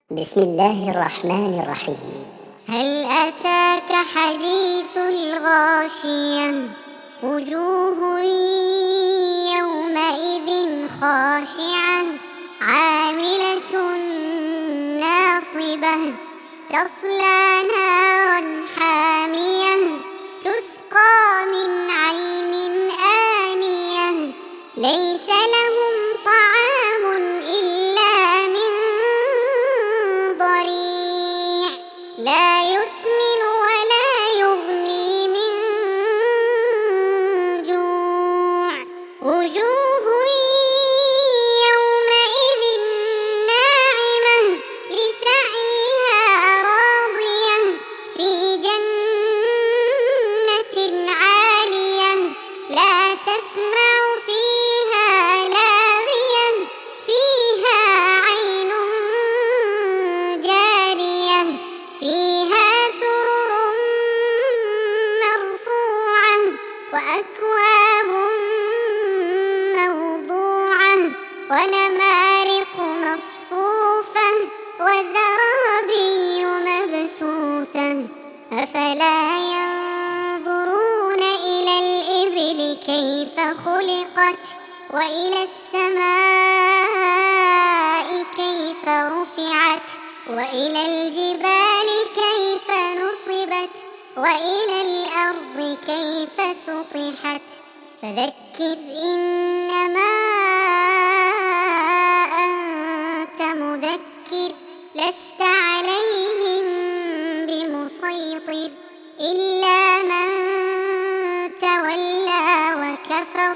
بسم الله الرحمن الرحيم. هل أتاك حديث الغاشية وجوه يومئذ خاشعة عاملة ناصبة تصلى نارا حامية تسقى من عين آنية ليس لهم طعام إلا من ضريع لا يسمن ولا يغني من جوع وجوه يومئذ ناعمة لسعيها راضية في جنة عالية لا تسمع فيها لاغية فيها عين جارية فيها سرر مرفوعة وأكواب موضوعة ونمارق مصفوفة وزرابي مبثوثة أفلا ينظرون إلى الإبل كيف خلقت وإلى السماء كيف رفعت وإلى الجبال كيف نصبت وإلى الأرض كيف سطحت فذكر إنما أنت مذكر لست عليهم بمسيطر إلا من تولى وكفر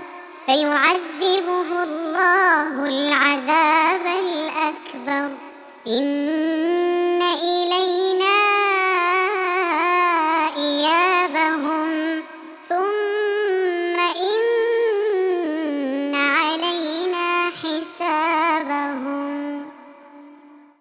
فيعذبه الله العذاب الأكبر